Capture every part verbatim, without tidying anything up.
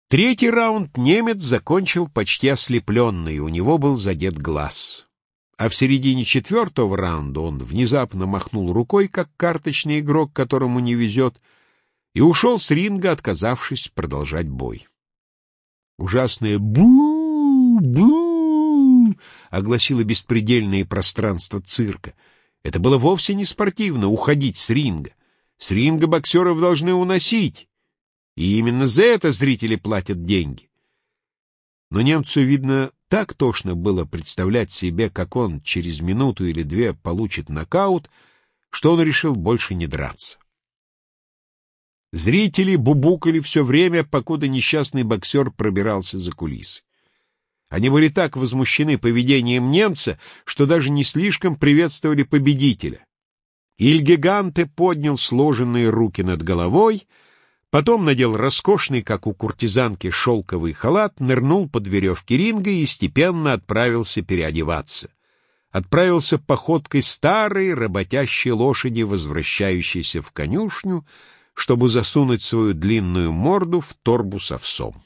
Третий раунд немец закончил почти ослепленный, у него был задет глаз. А в середине четвертого раунда он внезапно махнул рукой, как карточный игрок, которому не везет, и ушел с ринга, отказавшись продолжать бой. Ужасное «бу-бу» огласило беспредельное пространство цирка. Это было вовсе не спортивно — уходить с ринга. С ринга боксеров должны уносить, и именно за это зрители платят деньги. Но немцу, видно, так тошно было представлять себе, как он через минуту или две получит нокаут, что он решил больше не драться. Зрители бубукали все время, покуда несчастный боксер пробирался за кулисы. Они были так возмущены поведением немца, что даже не слишком приветствовали победителя. Иль Гиганте поднял сложенные руки над головой, потом надел роскошный, как у куртизанки, шелковый халат, нырнул под веревки ринга и степенно отправился переодеваться. Отправился походкой старой работящей лошади, возвращающейся в конюшню, чтобы засунуть свою длинную морду в торбу с овсом.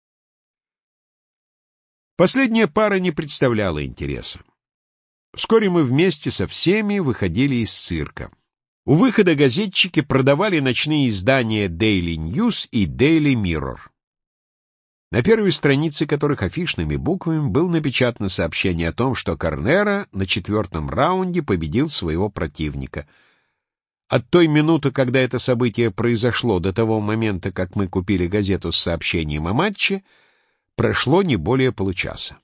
Последняя пара не представляла интереса. Вскоре мы вместе со всеми выходили из цирка. У выхода газетчики продавали ночные издания Daily News и Daily Mirror, на первой странице которых афишными буквами было напечатано сообщение о том, что Корнера на четвертом раунде победил своего противника. От той минуты, когда это событие произошло, до того момента, как мы купили газету с сообщением о матче, прошло не более получаса.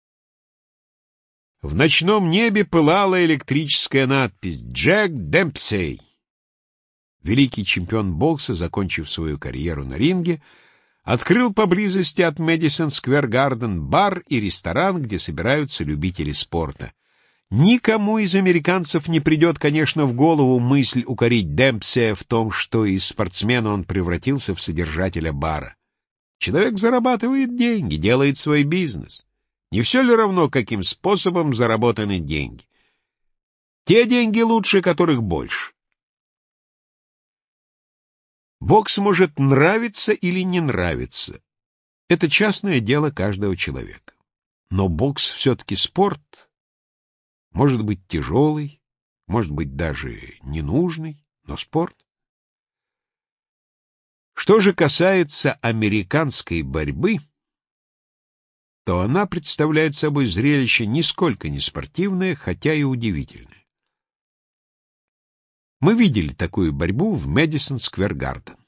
В ночном небе пылала электрическая надпись «Джек Демпсей». Великий чемпион бокса, закончив свою карьеру на ринге, открыл поблизости от Мэдисон Сквер Гарден бар и ресторан, где собираются любители спорта. Никому из американцев не придет, конечно, в голову мысль укорить Демпсея в том, что из спортсмена он превратился в содержателя бара. Человек зарабатывает деньги, делает свой бизнес. Не все ли равно, каким способом заработаны деньги? Те деньги лучше, которых больше. Бокс может нравиться или не нравиться. Это частное дело каждого человека. Но бокс все-таки спорт. Может быть тяжелый, может быть даже ненужный, но спорт. Что же касается американской борьбы, то она представляет собой зрелище нисколько не спортивное, хотя и удивительное. Мы видели такую борьбу в Мэдисон Сквер Гарден.